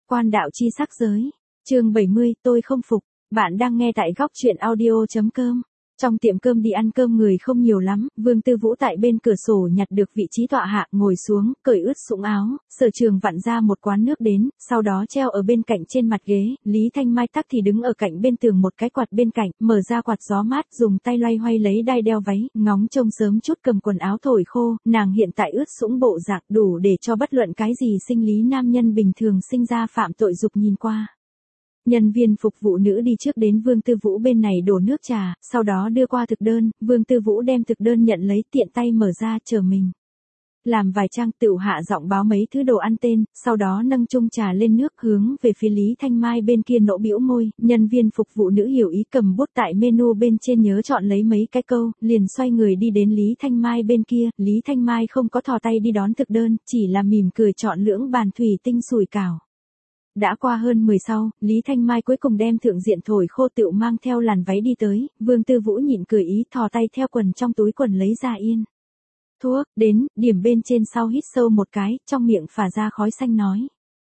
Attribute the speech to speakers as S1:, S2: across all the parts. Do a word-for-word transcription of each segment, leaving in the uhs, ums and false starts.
S1: Quan đạo chi sắc giới. Chương bảy mươi, tôi không phục. Bạn đang nghe tại góc truyện audio chấm com. Trong tiệm cơm đi ăn cơm người không nhiều lắm, Vương Tư Vũ tại bên cửa sổ nhặt được vị trí tọa hạ, ngồi xuống, cởi ướt sũng áo, Sở Trường vặn ra một quán nước đến, sau đó treo ở bên cạnh trên mặt ghế, Lý Thanh Mai tắc thì đứng ở cạnh bên tường một cái quạt bên cạnh, mở ra quạt gió mát, dùng tay loay hoay lấy đai đeo váy, ngóng trông sớm chút cầm quần áo thổi khô, nàng hiện tại ướt sũng bộ dạng đủ để cho bất luận cái gì sinh lý nam nhân bình thường sinh ra phạm tội dục nhìn qua. Nhân viên phục vụ nữ đi trước đến Vương Tư Vũ bên này đổ nước trà, sau đó đưa qua thực đơn, Vương Tư Vũ đem thực đơn nhận lấy tiện tay mở ra chờ mình. Làm vài trang tựu hạ giọng báo mấy thứ đồ ăn tên, sau đó nâng chung trà lên nước hướng về phía Lý Thanh Mai bên kia nỗ bĩu môi, nhân viên phục vụ nữ hiểu ý cầm bút tại menu bên trên nhớ chọn lấy mấy cái câu, liền xoay người đi đến Lý Thanh Mai bên kia, Lý Thanh Mai không có thò tay đi đón thực đơn, chỉ là mỉm cười chọn lưỡng bàn thủy tinh sủi cảo. Đã qua hơn mười sau, Lý Thanh Mai cuối cùng đem thượng diện thổi khô tựu mang theo làn váy đi tới, Vương Tư Vũ nhịn cười ý thò tay theo quần trong túi quần lấy ra yên. Thuốc, đến, điểm bên trên sau hít sâu một cái, trong miệng phả ra khói xanh nói.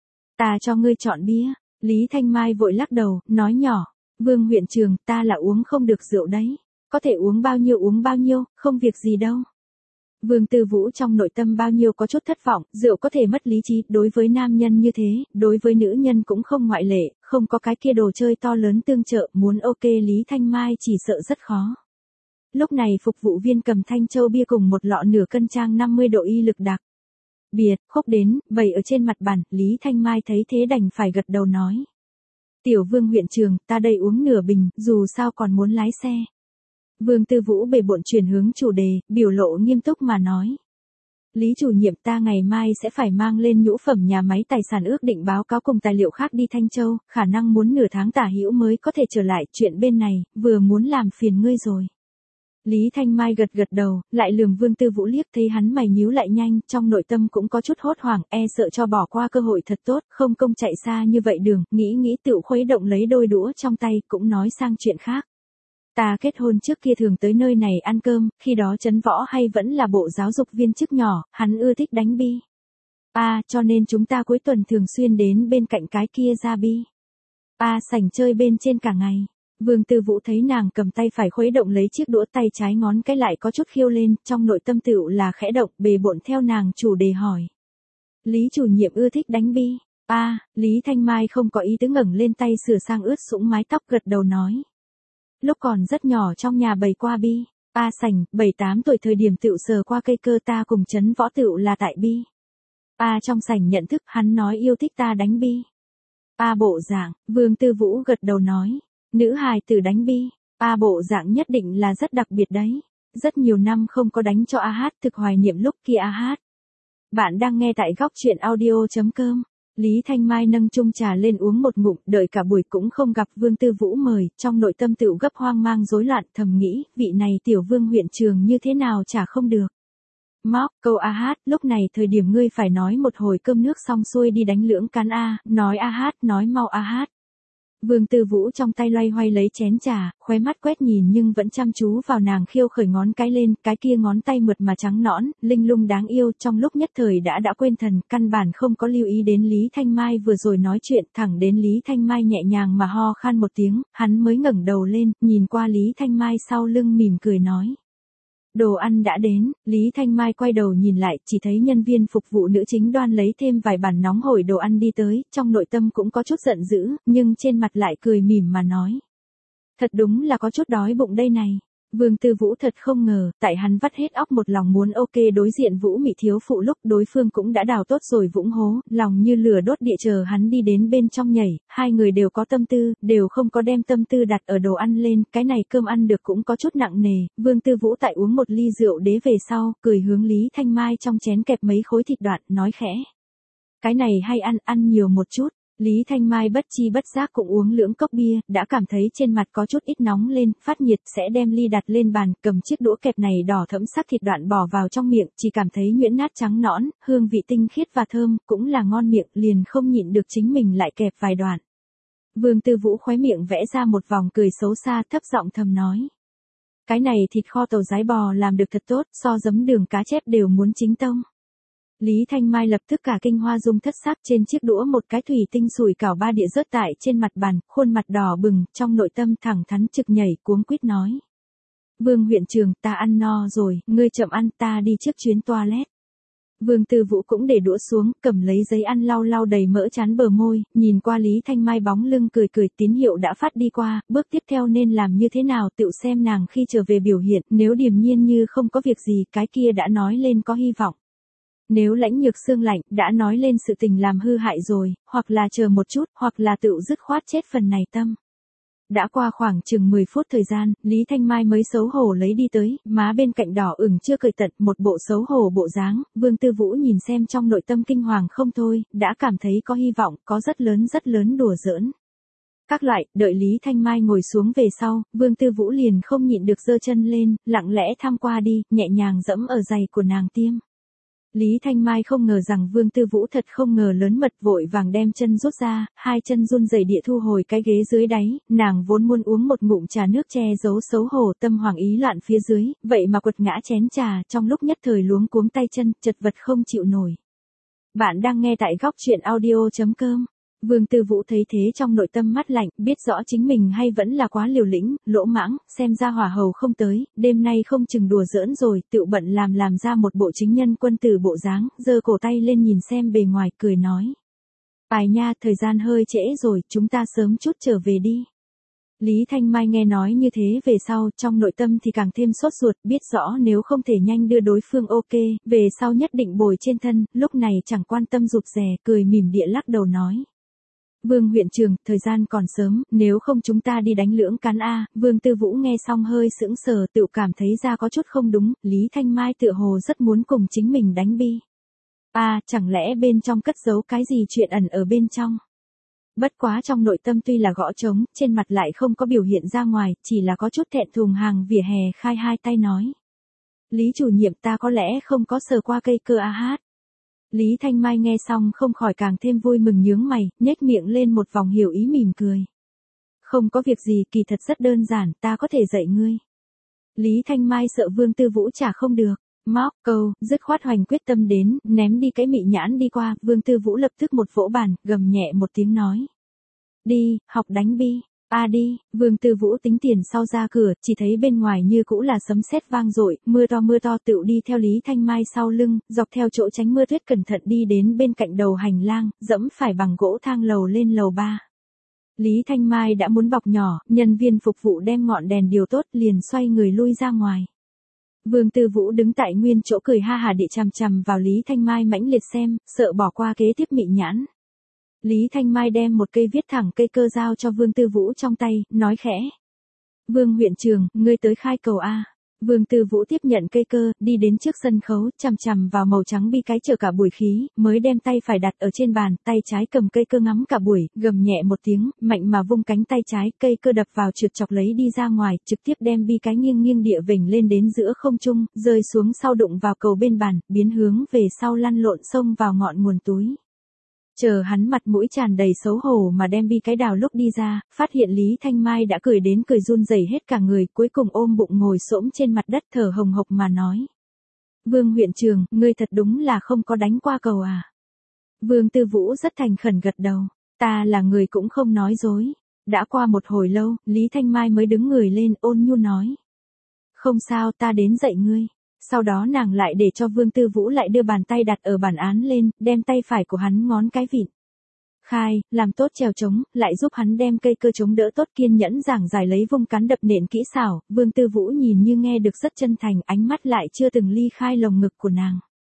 S1: Ta cho ngươi chọn bia, Lý Thanh Mai vội lắc đầu, nói nhỏ, Vương huyện trường, ta là uống không được rượu đấy, có thể uống bao nhiêu uống bao nhiêu, không việc gì đâu. Vương Tư Vũ trong nội tâm bao nhiêu có chút thất vọng, rượu có thể mất lý trí, đối với nam nhân như thế, đối với nữ nhân cũng không ngoại lệ, không có cái kia đồ chơi to lớn tương trợ, muốn ok Lý Thanh Mai chỉ sợ rất khó. Lúc này phục vụ viên cầm thanh châu bia cùng một lọ nửa cân trang năm mươi độ y lực đặc. Biệt, khúc đến, bày ở trên mặt bàn, Lý Thanh Mai thấy thế đành phải gật đầu nói. Tiểu Vương huyện trường, ta đây uống nửa bình, dù sao còn muốn lái xe. Vương Tư Vũ bề bộn chuyển hướng chủ đề, biểu lộ nghiêm túc mà nói. Lý chủ nhiệm, ta ngày mai sẽ phải mang lên nhũ phẩm nhà máy tài sản ước định báo cáo cùng tài liệu khác đi Thanh Châu, khả năng muốn nửa tháng tả hữu mới có thể trở lại, chuyện bên này, vừa muốn làm phiền ngươi rồi. Lý Thanh Mai gật gật đầu, lại lườm Vương Tư Vũ liếc thấy hắn mày nhíu lại nhanh, trong nội tâm cũng có chút hốt hoảng, e sợ cho bỏ qua cơ hội thật tốt, không công chạy xa như vậy đường, nghĩ nghĩ tựu khuấy động lấy đôi đũa trong tay, cũng nói sang chuyện khác. Ta kết hôn trước kia thường tới nơi này ăn cơm, khi đó Trấn Võ hay vẫn là bộ giáo dục viên chức nhỏ, hắn ưa thích đánh bi. À, cho nên chúng ta cuối tuần thường xuyên đến bên cạnh cái kia ra bi. À, sảnh chơi bên trên cả ngày. Vương Tư Vũ thấy nàng cầm tay phải khuấy động lấy chiếc đũa, tay trái ngón cái lại có chút khiêu lên, trong nội tâm tựu là khẽ động, bề bộn theo nàng chủ đề hỏi. Lý chủ nhiệm ưa thích đánh bi. À, Lý Thanh Mai không có ý tứ ngẩng lên tay sửa sang ướt sũng mái tóc gật đầu nói. Lúc còn rất nhỏ trong nhà bày qua bi, a sảnh, bảy tám tuổi thời điểm tựu sờ qua cây cơ, ta cùng Trấn Võ tựu là tại bi. A trong sảnh nhận thức, hắn nói yêu thích ta đánh bi. A bộ dạng, Vương Tư Vũ gật đầu nói, nữ hài tử đánh bi, A bộ dạng nhất định là rất đặc biệt đấy. Rất nhiều năm không có đánh cho A hát, thực hoài niệm lúc kia A hát. Bạn đang nghe tại góc truyện audio chấm com. Lý Thanh Mai nâng chung trà lên uống một ngụm, đợi cả buổi cũng không gặp Vương Tư Vũ mời, trong nội tâm tựu gấp hoang mang rối loạn, thầm nghĩ, vị này tiểu Vương huyện trường như thế nào chả không được. Móc, câu A hát, lúc này thời điểm ngươi phải nói một hồi cơm nước xong xuôi đi đánh lưỡng cán A, nói A hát, nói mau A hát. Vương Tư Vũ trong tay loay hoay lấy chén trà, khóe mắt quét nhìn nhưng vẫn chăm chú vào nàng khiêu khởi ngón cái lên, cái kia ngón tay mượt mà trắng nõn, linh lung đáng yêu, trong lúc nhất thời đã đã quên thần, căn bản không có lưu ý đến Lý Thanh Mai vừa rồi nói chuyện, thẳng đến Lý Thanh Mai nhẹ nhàng mà ho khan một tiếng, hắn mới ngẩng đầu lên, nhìn qua Lý Thanh Mai sau lưng mỉm cười nói. Đồ ăn đã đến, Lý Thanh Mai quay đầu nhìn lại, chỉ thấy nhân viên phục vụ nữ chính đoan lấy thêm vài bàn nóng hổi đồ ăn đi tới, trong nội tâm cũng có chút giận dữ, nhưng trên mặt lại cười mỉm mà nói. Thật đúng là có chút đói bụng đây này. Vương Tư Vũ thật không ngờ, tại hắn vắt hết óc một lòng muốn ok đối diện Vũ Mị thiếu phụ lúc đối phương cũng đã đào tốt rồi vũng hố, lòng như lửa đốt địa chờ hắn đi đến bên trong nhảy, hai người đều có tâm tư, đều không có đem tâm tư đặt ở đồ ăn lên, cái này cơm ăn được cũng có chút nặng nề, Vương Tư Vũ tại uống một ly rượu đế về sau, cười hướng Lý Thanh Mai trong chén kẹp mấy khối thịt đoạn, nói khẽ. Cái này hay ăn, ăn nhiều một chút. Lý Thanh Mai bất chi bất giác cũng uống lưỡng cốc bia, đã cảm thấy trên mặt có chút ít nóng lên, phát nhiệt, sẽ đem ly đặt lên bàn, cầm chiếc đũa kẹp này đỏ thẫm sắc thịt đoạn bỏ vào trong miệng, chỉ cảm thấy nhuyễn nát trắng nõn, hương vị tinh khiết và thơm, cũng là ngon miệng, liền không nhịn được chính mình lại kẹp vài đoạn. Vương Tư Vũ khóe miệng vẽ ra một vòng cười xấu xa, thấp giọng thầm nói. Cái này thịt kho tàu rái bò làm được thật tốt, so giấm đường cá chép đều muốn chính tông. Lý Thanh Mai lập tức cả kinh hoa dung thất sắc, trên chiếc đũa một cái thủy tinh sủi cảo ba đĩa rớt tại trên mặt bàn, khuôn mặt đỏ bừng, trong nội tâm thẳng thắn trực nhảy, cuống quýt nói. Vương huyện trưởng, ta ăn no rồi, ngươi chậm ăn, ta đi trước chuyến toilet. Vương Tư Vũ cũng để đũa xuống, cầm lấy giấy ăn lau lau đầy mỡ chán bờ môi, nhìn qua Lý Thanh Mai bóng lưng cười cười, tín hiệu đã phát đi qua, bước tiếp theo nên làm như thế nào tự xem nàng khi trở về biểu hiện, nếu điềm nhiên như không có việc gì, cái kia đã nói lên có hy vọng. Nếu lãnh nhược xương lạnh, đã nói lên sự tình làm hư hại rồi, hoặc là chờ một chút, hoặc là tự dứt khoát chết phần này tâm. Đã qua khoảng chừng mười phút thời gian, Lý Thanh Mai mới xấu hổ lấy đi tới, má bên cạnh đỏ ửng chưa cười tận, một bộ xấu hổ bộ dáng, Vương Tư Vũ nhìn xem trong nội tâm kinh hoàng không thôi, đã cảm thấy có hy vọng, có rất lớn rất lớn đùa giỡn. Các loại, đợi Lý Thanh Mai ngồi xuống về sau, Vương Tư Vũ liền không nhịn được giơ chân lên, lặng lẽ tham qua đi, nhẹ nhàng dẫm ở giày của nàng tiêm. Lý Thanh Mai không ngờ rằng Vương Tư Vũ thật không ngờ lớn mật, vội vàng đem chân rút ra, hai chân run rẩy địa thu hồi cái ghế dưới đáy, nàng vốn muốn uống một ngụm trà nước che giấu xấu hổ, tâm hoàng ý loạn phía dưới, vậy mà quật ngã chén trà, trong lúc nhất thời luống cuống tay chân, chật vật không chịu nổi. Bạn đang nghe tại góc truyện audio chấm com. Vương Tư Vũ thấy thế trong nội tâm mát lạnh, biết rõ chính mình hay vẫn là quá liều lĩnh, lỗ mãng, xem ra hỏa hầu không tới, đêm nay không chừng đùa giỡn rồi, tự bận làm làm ra một bộ chính nhân quân tử bộ dáng, giơ cổ tay lên nhìn xem bề ngoài, cười nói. Bài nha, thời gian hơi trễ rồi, chúng ta sớm chút trở về đi. Lý Thanh Mai nghe nói như thế về sau, trong nội tâm thì càng thêm sốt ruột, biết rõ nếu không thể nhanh đưa đối phương ok, về sau nhất định bồi trên thân, lúc này chẳng quan tâm rụt rè, cười mỉm địa lắc đầu nói. Vương huyện trưởng, thời gian còn sớm, nếu không chúng ta đi đánh lưỡng cán A, Vương Tư Vũ nghe xong hơi sững sờ, tự cảm thấy ra có chút không đúng, Lý Thanh Mai tựa hồ rất muốn cùng chính mình đánh bi. À, chẳng lẽ bên trong cất giấu cái gì chuyện ẩn ở bên trong? Bất quá trong nội tâm tuy là gõ trống, trên mặt lại không có biểu hiện ra ngoài, chỉ là có chút thẹn thùng hàng vỉa hè khai hai tay nói. Lý chủ nhiệm, ta có lẽ không có sờ qua cây cơ a hát. Lý Thanh Mai nghe xong không khỏi càng thêm vui mừng nhướng mày, nhếch miệng lên một vòng hiểu ý mỉm cười. Không có việc gì, kỳ thật rất đơn giản, ta có thể dạy ngươi. Lý Thanh Mai sợ Vương Tư Vũ trả không được, móc câu, dứt khoát hoành quyết tâm đến, ném đi cái mị nhãn đi qua, Vương Tư Vũ lập tức một vỗ bàn, gầm nhẹ một tiếng nói. Đi, học đánh bi. A đi, Vương Tư Vũ tính tiền sau ra cửa, chỉ thấy bên ngoài như cũ là sấm sét vang dội, mưa to mưa to tựu đi theo Lý Thanh Mai sau lưng, dọc theo chỗ tránh mưa tuyết cẩn thận đi đến bên cạnh đầu hành lang, dẫm phải bằng gỗ thang lầu lên lầu ba. Lý Thanh Mai đã muốn bọc nhỏ, nhân viên phục vụ đem ngọn đèn điều tốt liền xoay người lui ra ngoài. Vương Tư Vũ đứng tại nguyên chỗ cười ha hà địa chằm chằm vào Lý Thanh Mai mãnh liệt xem, sợ bỏ qua kế tiếp mị nhãn. Lý Thanh Mai đem một cây viết thẳng cây cơ giao cho Vương Tư Vũ trong tay, nói khẽ. Vương huyện trưởng, ngươi tới khai cầu A. Vương Tư Vũ tiếp nhận cây cơ, đi đến trước sân khấu, chằm chằm vào màu trắng bi cái chờ cả buổi khí, mới đem tay phải đặt ở trên bàn, tay trái cầm cây cơ ngắm cả buổi, gầm nhẹ một tiếng, mạnh mà vung cánh tay trái, cây cơ đập vào trượt chọc lấy đi ra ngoài, trực tiếp đem bi cái nghiêng nghiêng địa vểnh lên đến giữa không trung, rơi xuống sau đụng vào cầu bên bàn, biến hướng về sau lăn lộn xông vào ngọn nguồn túi. Chờ hắn mặt mũi tràn đầy xấu hổ mà đem bi cái đào lúc đi ra, phát hiện Lý Thanh Mai đã cười đến cười run rẩy hết cả người, cuối cùng ôm bụng ngồi xổm trên mặt đất thở hồng hộc mà nói. Vương huyện trưởng, ngươi thật đúng là không có đánh qua cầu à? Vương Tư Vũ rất thành khẩn gật đầu, ta là người cũng không nói dối. Đã qua một hồi lâu, Lý Thanh Mai mới đứng người lên ôn nhu nói. Không sao, ta đến dạy ngươi. Sau đó nàng lại để cho Vương Tư Vũ lại đưa bàn tay đặt ở bản án lên, đem tay phải của hắn ngón cái vịn. Khai, làm tốt trèo trống, lại giúp hắn đem cây cơ chống đỡ tốt, kiên nhẫn giảng giải lấy vung cán đập nện kỹ xảo, Vương Tư Vũ nhìn như nghe được rất chân thành, ánh mắt lại chưa từng ly khai lồng ngực của nàng.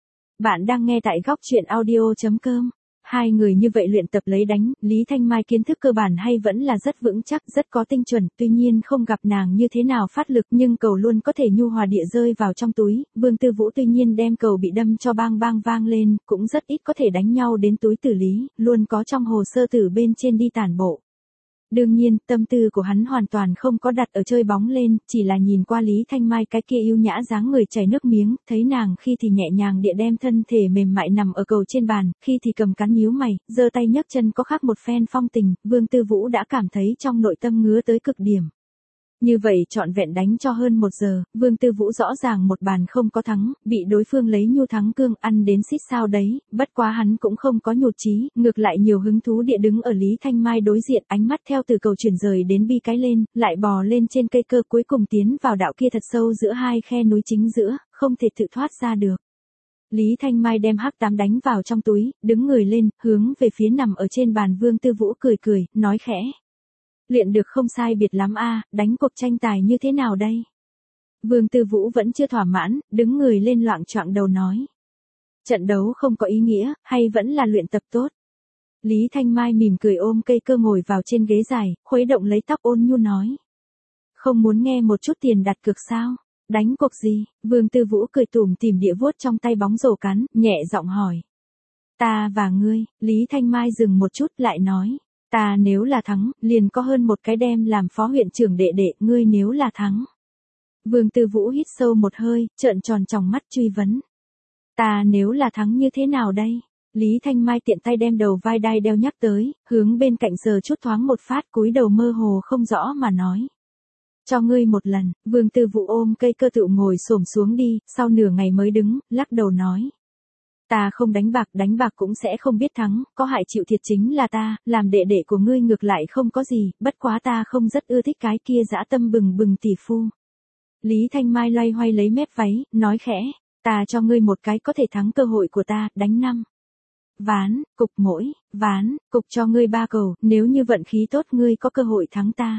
S1: Bạn đang nghe tại góc truyện audio chấm com. Hai người như vậy luyện tập lấy đánh, Lý Thanh Mai kiến thức cơ bản hay vẫn là rất vững chắc, rất có tinh chuẩn, tuy nhiên không gặp nàng như thế nào phát lực nhưng cầu luôn có thể nhu hòa địa rơi vào trong túi, Vương Tư Vũ tuy nhiên đem cầu bị đâm cho bang bang vang lên, cũng rất ít có thể đánh nhau đến túi tử lý, luôn có trong hồ sơ tử bên trên đi tản bộ. Đương nhiên, tâm tư của hắn hoàn toàn không có đặt ở chơi bóng lên, chỉ là nhìn qua Lý Thanh Mai cái kia yêu nhã dáng người chảy nước miếng, thấy nàng khi thì nhẹ nhàng địa đem thân thể mềm mại nằm ở cầu trên bàn, khi thì cầm cán nhíu mày, giơ tay nhấc chân có khác một phen phong tình, Vương Tư Vũ đã cảm thấy trong nội tâm ngứa tới cực điểm. Như vậy trọn vẹn đánh cho hơn một giờ, Vương Tư Vũ rõ ràng một bàn không có thắng, bị đối phương lấy nhu thắng cương ăn đến xít sao đấy, bất quá hắn cũng không có nhụt chí, ngược lại nhiều hứng thú địa đứng ở Lý Thanh Mai đối diện, ánh mắt theo từ cầu chuyển rời đến bi cái lên, lại bò lên trên cây cơ cuối cùng tiến vào đạo kia thật sâu giữa hai khe núi chính giữa, không thể tự thoát ra được. Lý Thanh Mai đem hắc tám đánh vào trong túi, đứng người lên, hướng về phía nằm ở trên bàn Vương Tư Vũ cười cười, nói khẽ. Luyện được không sai biệt lắm a, đánh cuộc tranh tài như thế nào đây? Vương Tư Vũ vẫn chưa thỏa mãn, đứng người lên loạng choạng đầu nói. Trận đấu không có ý nghĩa, hay vẫn là luyện tập tốt? Lý Thanh Mai mỉm cười ôm cây cơ ngồi vào trên ghế dài, khuấy động lấy tóc ôn nhu nói. Không muốn nghe một chút tiền đặt cược sao? Đánh cuộc gì? Vương Tư Vũ cười tủm tỉm địa vuốt trong tay bóng rổ cán, nhẹ giọng hỏi. Ta và ngươi, Lý Thanh Mai dừng một chút lại nói. Ta nếu là thắng, liền có hơn một cái đem làm phó huyện trưởng đệ đệ, ngươi nếu là thắng. Vương Tư Vũ hít sâu một hơi, trợn tròn tròng mắt truy vấn. Ta nếu là thắng như thế nào đây? Lý Thanh Mai tiện tay đem đầu vai đai đeo nhắc tới, hướng bên cạnh giờ chút thoáng một phát cúi đầu mơ hồ không rõ mà nói. Cho ngươi một lần, Vương Tư Vũ ôm cây cơ tựu ngồi xổm xuống đi, sau nửa ngày mới đứng, lắc đầu nói. Ta không đánh bạc, đánh bạc cũng sẽ không biết thắng, có hại chịu thiệt chính là ta, làm đệ đệ của ngươi ngược lại không có gì, bất quá ta không rất ưa thích cái kia dã tâm bừng bừng tỷ phu. Lý Thanh Mai loay hoay lấy mép váy, nói khẽ, ta cho ngươi một cái có thể thắng cơ hội của ta, đánh năm. Ván, cục mỗi, ván, cục cho ngươi ba cầu, nếu như vận khí tốt ngươi có cơ hội thắng ta.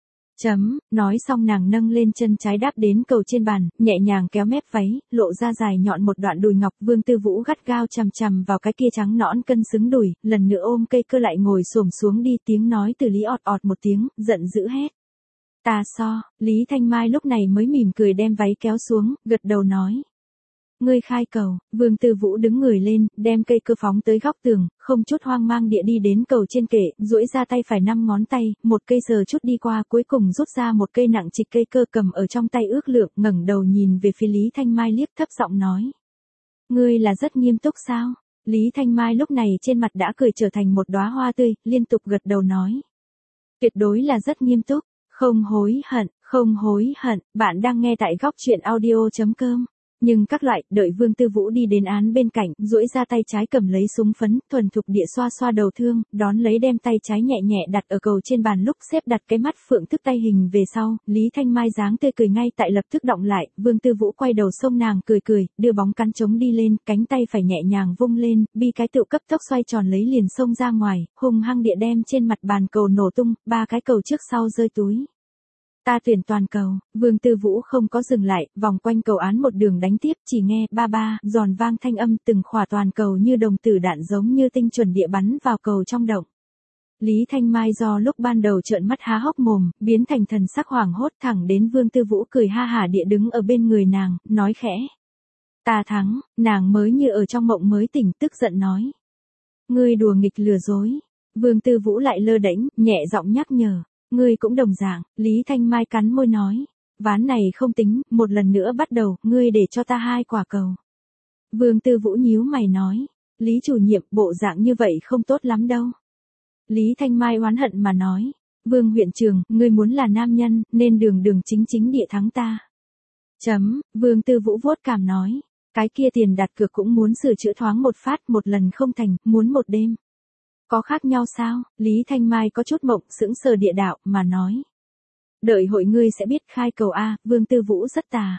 S1: Chấm, nói xong nàng nâng lên chân trái đáp đến cầu trên bàn, nhẹ nhàng kéo mép váy, lộ ra dài nhọn một đoạn đùi ngọc. Vương Tư Vũ gắt gao chằm chằm vào cái kia trắng nõn cân xứng đùi, lần nữa ôm cây cơ lại ngồi xổm xuống đi, tiếng nói từ Lý ọt ọt một tiếng, giận dữ hét. Ta so, Lý Thanh Mai lúc này mới mỉm cười đem váy kéo xuống, gật đầu nói. Ngươi khai cầu, Vương Tư Vũ đứng người lên, đem cây cơ phóng tới góc tường, không chút hoang mang địa đi đến cầu trên kệ, duỗi ra tay phải năm ngón tay, một cây giờ chút đi qua, cuối cùng rút ra một cây nặng trịch cây cơ cầm ở trong tay ước lượng, ngẩng đầu nhìn về phía Lý Thanh Mai liếc thấp giọng nói. Ngươi là rất nghiêm túc sao? Lý Thanh Mai lúc này trên mặt đã cười trở thành một đóa hoa tươi, liên tục gật đầu nói. Tuyệt đối là rất nghiêm túc, không hối hận, không hối hận, bạn đang nghe tại góc truyện audio chấm com. Nhưng các loại, đợi Vương Tư Vũ đi đến án bên cạnh, duỗi ra tay trái cầm lấy súng phấn, thuần thục địa xoa xoa đầu thương, đón lấy đem tay trái nhẹ nhẹ đặt ở cầu trên bàn lúc xếp đặt cái mắt phượng thức tay hình về sau, Lý Thanh Mai dáng tươi cười ngay tại lập tức động lại, Vương Tư Vũ quay đầu xông nàng cười cười, đưa bóng cán trống đi lên, cánh tay phải nhẹ nhàng vung lên, bi cái tựu cấp tốc xoay tròn lấy liền xông ra ngoài, hung hăng địa đem trên mặt bàn cầu nổ tung, ba cái cầu trước sau rơi túi. Ta tuyển toàn cầu, Vương Tư Vũ không có dừng lại, vòng quanh cầu án một đường đánh tiếp, chỉ nghe ba ba, giòn vang thanh âm từng khỏa toàn cầu như đồng tử đạn giống như tinh chuẩn địa bắn vào cầu trong động. Lý Thanh Mai do lúc ban đầu trợn mắt há hốc mồm, biến thành thần sắc hoảng hốt thẳng đến Vương Tư Vũ cười ha hả địa đứng ở bên người nàng, nói khẽ. Ta thắng, nàng mới như ở trong mộng mới tỉnh tức giận nói. Ngươi đùa nghịch lừa dối. Vương Tư Vũ lại lơ đễnh, nhẹ giọng nhắc nhở. Ngươi cũng đồng dạng, Lý Thanh Mai cắn môi nói. Ván này không tính, một lần nữa bắt đầu, ngươi để cho ta hai quả cầu. Vương Tư Vũ nhíu mày nói. Lý chủ nhiệm, bộ dạng như vậy không tốt lắm đâu. Lý Thanh Mai oán hận mà nói. Vương huyện trưởng, ngươi muốn là nam nhân, nên đường đường chính chính địa thắng ta. Chấm, Vương Tư Vũ vuốt cảm nói. Cái kia tiền đặt cược cũng muốn sửa chữa thoáng một phát, một lần không thành, muốn một đêm. Có khác nhau sao? Lý Thanh Mai có chút mộng sững sờ địa đạo mà nói. Đợi hội ngươi sẽ biết khai cầu A, Vương Tư Vũ rất tà.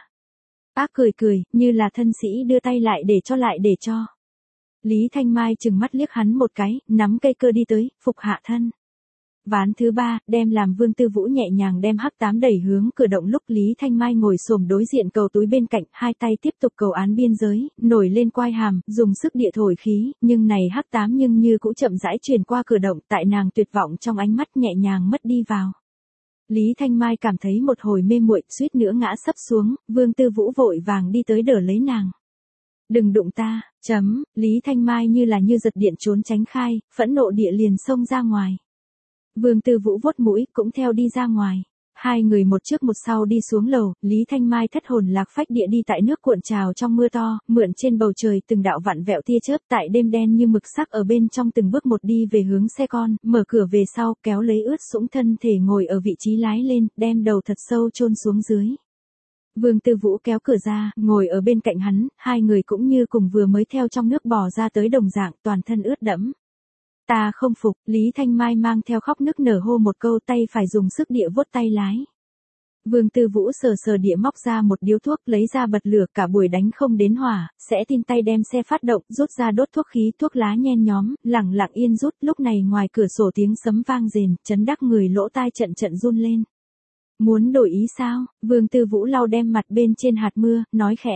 S1: Ác cười cười, như là thân sĩ đưa tay lại để cho lại để cho. Lý Thanh Mai chừng mắt liếc hắn một cái, nắm cây cơ đi tới, phục hạ thân. Ván thứ ba, đem làm Vương Tư Vũ nhẹ nhàng đem hắc tám đẩy hướng cửa động lúc Lý Thanh Mai ngồi xổm đối diện cầu túi bên cạnh, hai tay tiếp tục cầu án biên giới, nổi lên quai hàm, dùng sức địa thổi khí, nhưng này hắc tám nhưng như cũng chậm rãi truyền qua cửa động, tại nàng tuyệt vọng trong ánh mắt nhẹ nhàng mất đi vào. Lý Thanh Mai cảm thấy một hồi mê muội, suýt nữa ngã sấp xuống, Vương Tư Vũ vội vàng đi tới đỡ lấy nàng. Đừng đụng ta, chấm, Lý Thanh Mai như là như giật điện trốn tránh khai, phẫn nộ địa liền xông ra ngoài. Vương Tư Vũ vuốt mũi, cũng theo đi ra ngoài. Hai người một trước một sau đi xuống lầu, Lý Thanh Mai thất hồn lạc phách địa đi tại nước cuộn trào trong mưa to, mượn trên bầu trời từng đạo vặn vẹo tia chớp tại đêm đen như mực sắc ở bên trong từng bước một đi về hướng xe con, mở cửa về sau, kéo lấy ướt sũng thân thể ngồi ở vị trí lái lên, đem đầu thật sâu chôn xuống dưới. Vương Tư Vũ kéo cửa ra, ngồi ở bên cạnh hắn, hai người cũng như cùng vừa mới theo trong nước bò ra tới đồng dạng, toàn thân ướt đẫm. Ta không phục, Lý Thanh Mai mang theo khóc nức nở hô một câu, tay phải dùng sức địa vuốt tay lái. Vương Tư Vũ sờ sờ địa móc ra một điếu thuốc, lấy ra bật lửa, cả buổi đánh không đến hỏa, sẽ tin tay đem xe phát động, rút ra đốt thuốc khí, thuốc lá nhen nhóm, lẳng lặng yên rút, lúc này ngoài cửa sổ tiếng sấm vang rền, chấn đắc người lỗ tai trận trận run lên. Muốn đổi ý sao? Vương Tư Vũ lau đem mặt bên trên hạt mưa, nói khẽ.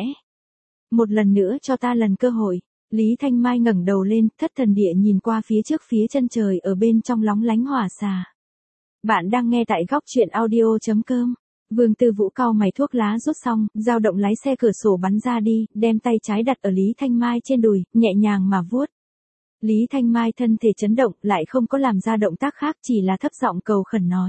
S1: Một lần nữa cho ta lần cơ hội. Lý Thanh Mai ngẩng đầu lên, thất thần địa nhìn qua phía trước phía chân trời ở bên trong lóng lánh hỏa xà. Bạn đang nghe tại góc truyện audio chấm com. Vương Tư Vũ cau mày, thuốc lá rút xong, dao động lái xe cửa sổ bắn ra đi, đem tay trái đặt ở Lý Thanh Mai trên đùi, nhẹ nhàng mà vuốt. Lý Thanh Mai thân thể chấn động, lại không có làm ra động tác khác, chỉ là thấp giọng cầu khẩn nói.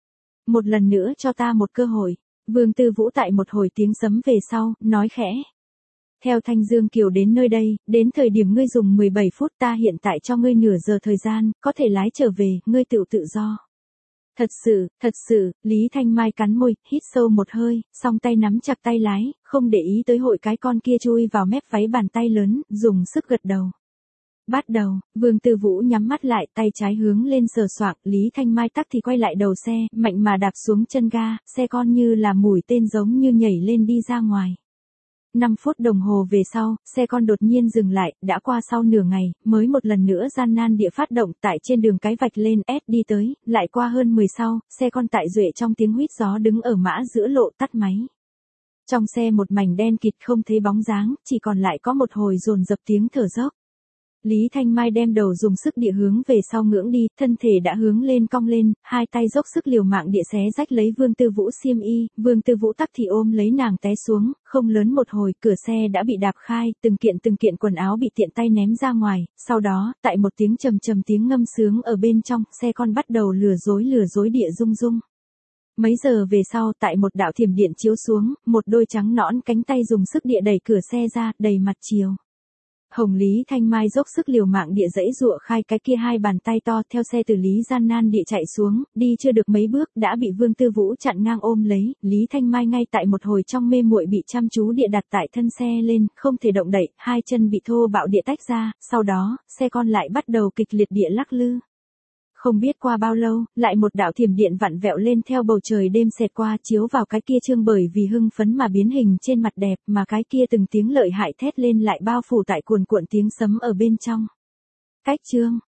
S1: Một lần nữa cho ta một cơ hội. Vương Tư Vũ tại một hồi tiếng sấm về sau, nói khẽ. Theo Thanh Dương Kiều đến nơi đây, đến thời điểm ngươi dùng mười bảy phút, ta hiện tại cho ngươi nửa giờ thời gian, có thể lái trở về, ngươi tự tự do. Thật sự, thật sự, Lý Thanh Mai cắn môi, hít sâu một hơi, song tay nắm chặt tay lái, không để ý tới hội cái con kia chui vào mép váy bàn tay lớn, dùng sức gật đầu. Bắt đầu, Vương Tư Vũ nhắm mắt lại, tay trái hướng lên sờ soạng, Lý Thanh Mai tắc thì quay lại đầu xe, mạnh mà đạp xuống chân ga, xe con như là mũi tên giống như nhảy lên đi ra ngoài. năm phút đồng hồ về sau, xe con đột nhiên dừng lại, đã qua sau nửa ngày, mới một lần nữa gian nan địa phát động tại trên đường cái vạch lên S đi tới, lại qua hơn mười sau, xe con tại duệ trong tiếng huýt gió đứng ở mã giữa lộ tắt máy. Trong xe một mảnh đen kịt không thấy bóng dáng, chỉ còn lại có một hồi dồn dập tiếng thở dốc. Lý Thanh Mai đem đầu dùng sức địa hướng về sau ngưỡng đi, thân thể đã hướng lên cong lên, hai tay dốc sức liều mạng địa xé rách lấy Vương Tư Vũ xiêm y, Vương Tư Vũ tắc thì ôm lấy nàng té xuống, không lớn một hồi, cửa xe đã bị đạp khai, từng kiện từng kiện quần áo bị tiện tay ném ra ngoài, sau đó, tại một tiếng trầm trầm tiếng ngâm sướng ở bên trong, xe con bắt đầu lừa dối lừa dối địa rung rung. Mấy giờ về sau, tại một đạo thiểm điện chiếu xuống, một đôi trắng nõn cánh tay dùng sức địa đẩy cửa xe ra, đầy mặt chiều. Hồng Lý Thanh Mai dốc sức liều mạng địa dãy dụa khai cái kia hai bàn tay to, theo xe từ Lý gian nan địa chạy xuống, đi chưa được mấy bước đã bị Vương Tư Vũ chặn ngang ôm lấy, Lý Thanh Mai ngay tại một hồi trong mê muội bị chăm chú địa đặt tại thân xe lên, không thể động đậy, hai chân bị thô bạo địa tách ra, sau đó, xe con lại bắt đầu kịch liệt địa lắc lư. Không biết qua bao lâu, lại một đạo thiểm điện vặn vẹo lên theo bầu trời đêm xẹt qua, chiếu vào cái kia trương bởi vì hưng phấn mà biến hình trên mặt đẹp, mà cái kia từng tiếng lợi hại thét lên lại bao phủ tại cuồn cuộn tiếng sấm ở bên trong. Cách chương